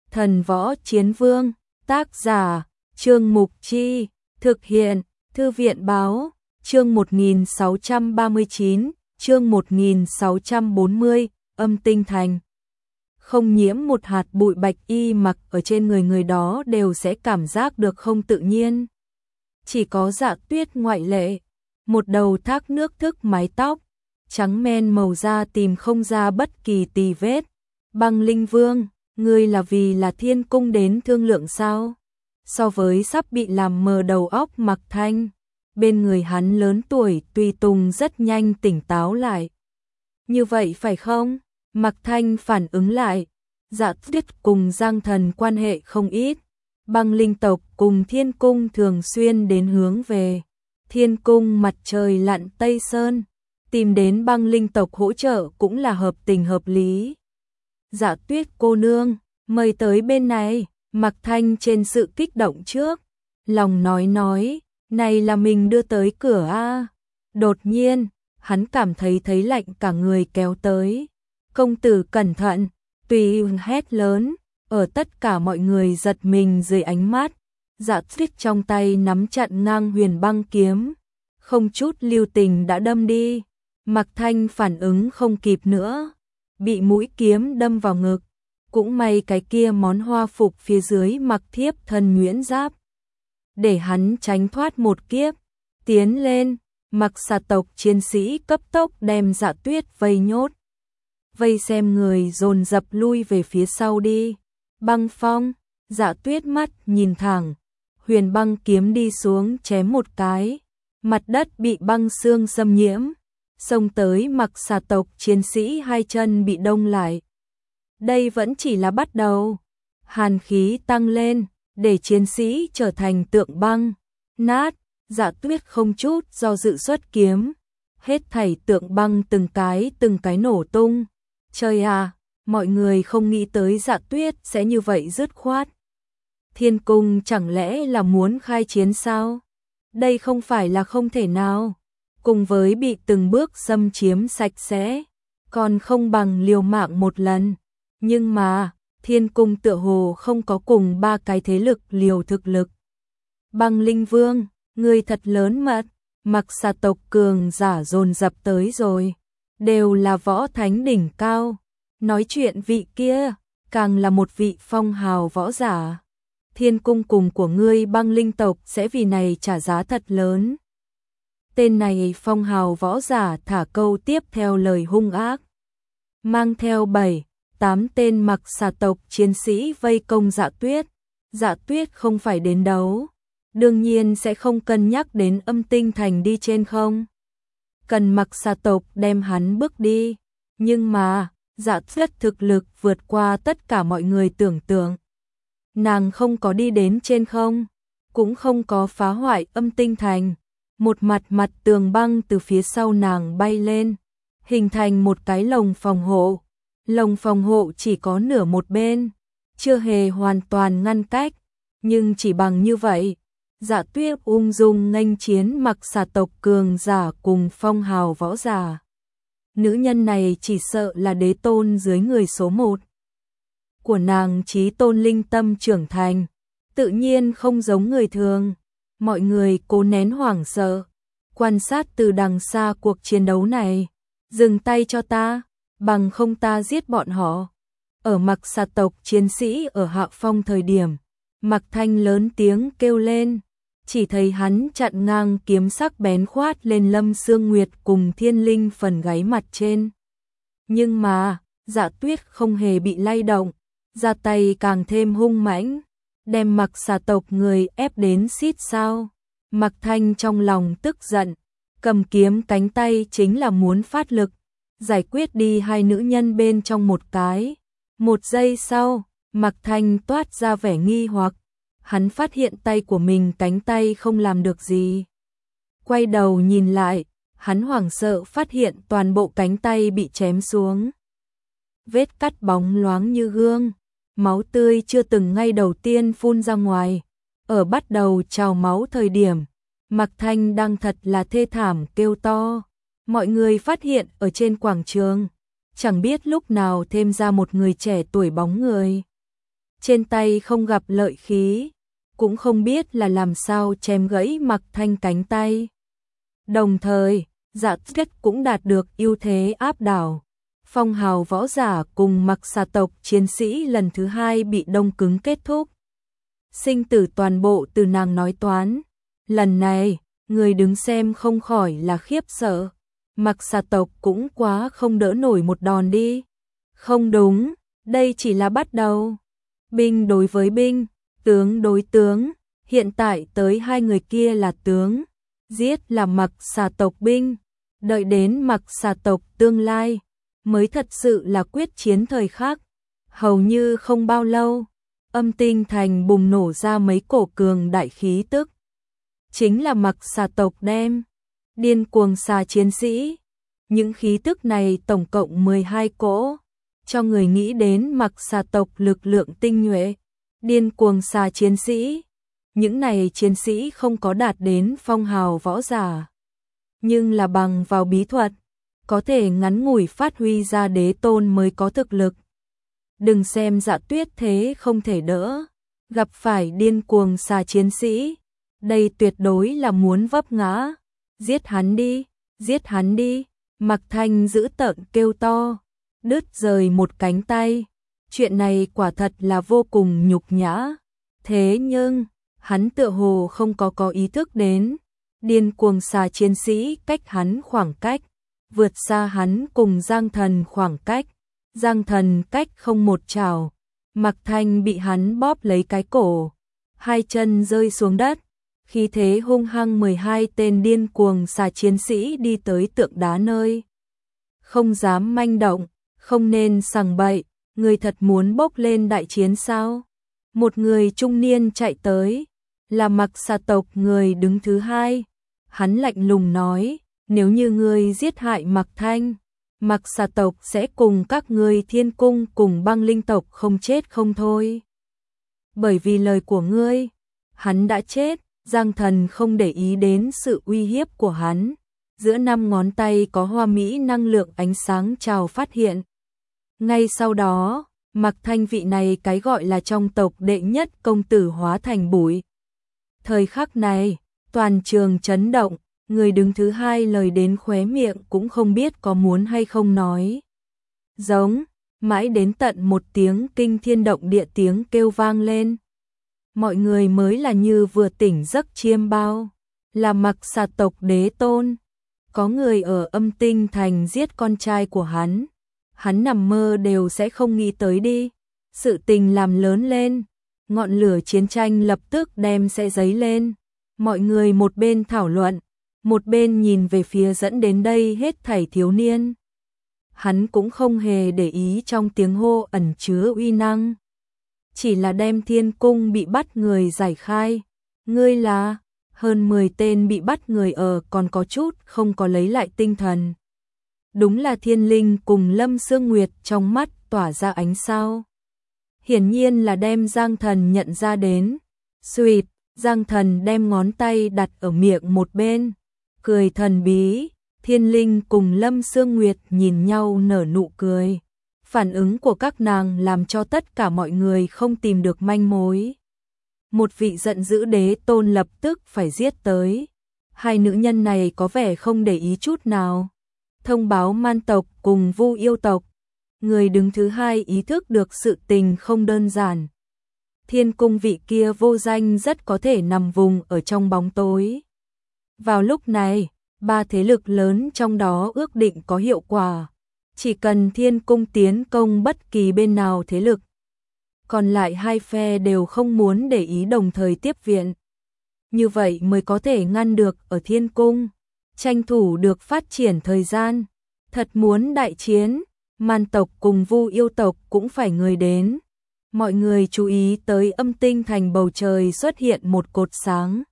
Thần Võ Chiến Vương, tác giả, Trương Mục Chi, thực hiện, Thư viện Báo, chương 1639, chương 1640, âm tinh thành. Không nhiễm một hạt bụi bạch y mặc ở trên người đó đều sẽ cảm giác được không tự nhiên. Chỉ có Dạ Tuyết ngoại lệ, một đầu thác nước thức mái tóc, trắng men màu da tìm không ra bất kỳ tì vết. Băng Linh Vương, ngươi là vì là Thiên Cung đến thương lượng sao? So với sắp bị làm mờ đầu óc Mạc Thanh, bên người hắn lớn tuổi tùy tùng rất nhanh tỉnh táo lại. Như vậy phải không? Mạc Thanh phản ứng lại, Dạ Tuyết cùng Giang Thần quan hệ không ít. Băng Linh tộc cùng Thiên Cung thường xuyên đến hướng về Thiên Cung mặt trời lặn Tây Sơn, tìm đến Băng Linh tộc hỗ trợ cũng là hợp tình hợp lý. Dạ Tuyết cô nương, mời tới bên này. Mạc Thanh trên sự kích động trước, lòng nói, này là mình đưa tới cửa a. Đột nhiên, hắn cảm thấy lạnh cả người kéo tới. Công tử cẩn thận, tùy hét lớn, ở tất cả mọi người giật mình dưới ánh mắt. Dạ Tuyết trong tay nắm chặn ngang huyền băng kiếm, không chút lưu tình đã đâm đi. Mạc Thanh phản ứng không kịp nữa, bị mũi kiếm đâm vào ngực. Cũng may cái kia món hoa phục phía dưới mặc thiếp thân nhuyễn giáp, để hắn tránh thoát một kiếp. Tiến lên, Mặc Xà tộc chiến sĩ cấp tốc đem Dạ Tuyết vây nhốt. Vây xem người dồn dập lui về phía sau đi. Băng phong, Dạ Tuyết mắt nhìn thẳng, huyền băng kiếm đi xuống chém một cái, mặt đất bị băng xương xâm nhiễm. Xông tới Mặc Xà tộc chiến sĩ hai chân bị đông lại. Đây vẫn chỉ là bắt đầu. Hàn khí tăng lên, để chiến sĩ trở thành tượng băng, nát. Dạ Tuyết không chút do dự xuất kiếm, hết thảy tượng băng từng cái nổ tung. Trời à, mọi người không nghĩ tới Dạ Tuyết sẽ như vậy dứt khoát. Thiên Cung chẳng lẽ là muốn khai chiến sao? Đây không phải là không thể nào. Cùng với bị từng bước xâm chiếm sạch sẽ, còn không bằng liều mạng một lần. Nhưng mà, Thiên Cung tựa hồ không có cùng ba cái thế lực liều thực lực. Băng Linh Vương, người thật lớn mật. Mặc Xà tộc cường giả dồn dập tới rồi, đều là võ thánh đỉnh cao. Nói chuyện vị kia, càng là một vị phong hào võ giả. Thiên Cung cùng của ngươi Băng Linh tộc sẽ vì này trả giá thật lớn. Tên này phong hào võ giả thả câu tiếp theo lời hung ác, mang theo 7-8 tên Mặc Xà tộc chiến sĩ vây công Dạ Tuyết. Dạ Tuyết không phải đến đấu, đương nhiên sẽ không cân nhắc đến âm tinh thành đi trên không. Cần Mặc Xà tộc đem hắn bước đi, nhưng mà Dạ Tuyết thực lực vượt qua tất cả mọi người tưởng tượng. Nàng không có đi đến trên không, cũng không có phá hoại âm tinh thành. Một mặt tường băng từ phía sau nàng bay lên, hình thành một cái lồng phòng hộ. Lồng phòng hộ chỉ có nửa một bên, chưa hề hoàn toàn ngăn cách, nhưng chỉ bằng như vậy, Dạ Tuyết ung dung nghênh chiến Mặc Xà tộc cường giả cùng phong hào võ giả. Nữ nhân này chỉ sợ là đế tôn dưới người số 1. Của nàng chí tôn linh tâm trưởng thành, tự nhiên không giống người thường. Mọi người cố nén hoảng sợ, quan sát từ đằng xa cuộc chiến đấu này. Dừng tay cho ta, bằng không ta giết bọn họ. Ở Mặc Xà tộc chiến sĩ ở hạ phong thời điểm, Mạc Thanh lớn tiếng kêu lên, chỉ thấy hắn chặn ngang kiếm sắc bén khoát lên Lâm Sương Nguyệt cùng Thiên Linh phần gáy mặt trên. Nhưng mà, Dạ Tuyết không hề bị lay động, ra tay càng thêm hung mãnh, đem Mặc Xà tộc người ép đến xít sao. Mạc Thanh trong lòng tức giận, cầm kiếm cánh tay chính là muốn phát lực, giải quyết đi hai nữ nhân bên trong một cái. Một giây sau, Mạc Thanh toát ra vẻ nghi hoặc, hắn phát hiện tay của mình cánh tay không làm được gì. Quay đầu nhìn lại, hắn hoảng sợ phát hiện toàn bộ cánh tay bị chém xuống. Vết cắt bóng loáng như gương, máu tươi chưa từng ngay đầu tiên phun ra ngoài. Ở bắt đầu trào máu thời điểm, Mạc Thanh đang thật là thê thảm kêu to. Mọi người phát hiện ở trên quảng trường, chẳng biết lúc nào thêm ra một người trẻ tuổi bóng người. trên tay không gặp lợi khí, cũng không biết là làm sao chém gãy Mạc Thanh cánh tay. Đồng thời, Dạ Tuyết cũng đạt được ưu thế áp đảo. Phong hào võ giả cùng Mặc Xà tộc chiến sĩ lần thứ hai bị đông cứng kết thúc. Sinh tử toàn bộ từ nàng nói toán. Lần này, người đứng xem không khỏi là khiếp sợ. Mặc Xà tộc cũng quá không đỡ nổi một đòn đi. Không đúng, đây chỉ là bắt đầu. Binh đối với binh, tướng đối tướng, hiện tại tới hai người kia là tướng, giết là Mặc Xà tộc binh, đợi đến Mặc Xà tộc tương lai, mới thật sự là quyết chiến thời khắc. Hầu như không bao lâu, Âm Tinh Thành bùng nổ ra mấy cổ cường đại khí tức. Chính là Mặc Xà tộc đem, điên cuồng xà chiến sĩ. Những khí tức này tổng cộng 12 cỗ, cho người nghĩ đến Mặc Xà tộc lực lượng tinh nhuệ, điên cuồng xà chiến sĩ. Những này chiến sĩ không có đạt đến phong hào võ giả, nhưng là bằng vào bí thuật, có thể ngắn ngủi phát huy ra đế tôn mới có thực lực. Đừng xem Dạ Tuyết thế không thể đỡ, gặp phải điên cuồng xà chiến sĩ, đây tuyệt đối là muốn vấp ngã. Giết hắn đi, giết hắn đi, Mạc Thanh dữ tợn kêu to, đứt rời một cánh tay. Chuyện này quả thật là vô cùng nhục nhã. Thế nhưng, hắn tựa hồ không có ý thức đến, điên cuồng xà chiến sĩ cách hắn khoảng cách, vượt xa hắn cùng Giang Thần khoảng cách. Giang Thần cách không một trảo, Mạc Thanh bị hắn bóp lấy cái cổ, hai chân rơi xuống đất. Khí thế hung hăng 12 tên điên cuồng xà chiến sĩ đi tới tượng đá nơi. Không dám manh động, không nên sằng bậy, người thật muốn bốc lên đại chiến sao? Một người trung niên chạy tới, là Mặc Xà tộc người đứng thứ hai. Hắn lạnh lùng nói, nếu như ngươi giết hại Mạc Thanh, Mặc Xà tộc sẽ cùng các ngươi Thiên Cung cùng Băng Linh tộc không chết không thôi. Bởi vì lời của ngươi, hắn đã chết. Giang Thần không để ý đến sự uy hiếp của hắn. Giữa 5 ngón tay có hoa mỹ năng lượng ánh sáng trào phát hiện. Ngay sau đó, Mạc Thanh vị này cái gọi là trong tộc đệ nhất công tử hóa thành bụi. Thời khắc này, toàn trường chấn động, người đứng thứ hai lời đến khóe miệng cũng không biết có muốn hay không nói. Giống, mãi đến tận một tiếng kinh thiên động địa tiếng kêu vang lên. Mọi người mới là như vừa tỉnh giấc chiêm bao, là Mặc Xà tộc đế tôn. Có người ở Âm Tinh Thành giết con trai của hắn nằm mơ đều sẽ không nghĩ tới đi. Sự tình làm lớn lên, ngọn lửa chiến tranh lập tức đem sẽ dấy lên. Mọi người một bên thảo luận, một bên nhìn về phía dẫn đến đây hết thảy thiếu niên. Hắn cũng không hề để ý trong tiếng hô ẩn chứa uy năng. Chỉ là đem Thiên Cung bị bắt người giải khai. Ngươi là, hơn 10 tên bị bắt người ở còn có chút không có lấy lại tinh thần. Đúng là Thiên Linh cùng Lâm Sương Nguyệt trong mắt tỏa ra ánh sao. Hiển nhiên là đem Giang Thần nhận ra đến. Xuyệt, Giang Thần đem ngón tay đặt ở miệng một bên, cười thần bí. Thiên Linh cùng Lâm Sương Nguyệt nhìn nhau nở nụ cười. Phản ứng của các nàng làm cho tất cả mọi người không tìm được manh mối. Một vị giận dữ đế tôn lập tức phải giết tới. Hai nữ nhân này có vẻ không để ý chút nào. Thông báo Man tộc cùng Vu yêu tộc. Người đứng thứ hai ý thức được sự tình không đơn giản. Thiên Cung vị kia vô danh rất có thể nằm vùng ở trong bóng tối. Vào lúc này, 3 thế lực lớn trong đó ước định có hiệu quả. Chỉ cần Thiên Cung tiến công bất kỳ bên nào thế lực, còn lại hai phe đều không muốn để ý đồng thời tiếp viện. Như vậy mới có thể ngăn được ở Thiên Cung, tranh thủ được phát triển thời gian. Thật muốn đại chiến, Man tộc cùng Vu yêu tộc cũng phải người đến. Mọi người chú ý tới Âm Tinh Thành bầu trời xuất hiện một cột sáng.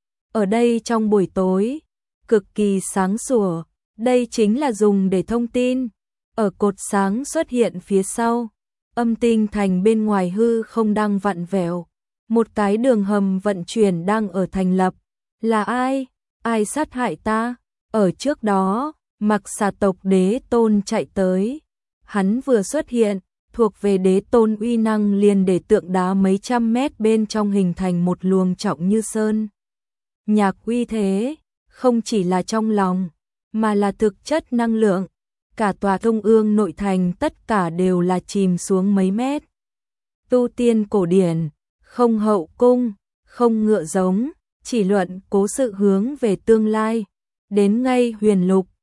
Ở đây trong buổi tối, cực kỳ sáng sủa, đây chính là dùng để thông tin. Ở cột sáng xuất hiện phía sau, Âm Tinh Thành bên ngoài hư không đang vặn vẹo. Một cái đường hầm vận chuyển đang ở thành lập. Là ai? Ai sát hại ta? Ở trước đó, Mặc Xà tộc đế tôn chạy tới. Hắn vừa xuất hiện, thuộc về đế tôn uy năng liền để tượng đá mấy trăm mét bên trong hình thành một luồng trọng như sơn. Nhạc uy thế, không chỉ là trong lòng, mà là thực chất năng lượng. Cả tòa trung ương nội thành tất cả đều là chìm xuống mấy mét. Tu tiên cổ điển, không hậu cung, không ngựa giống, chỉ luận cố sự hướng về tương lai. Đến ngay huyền lục,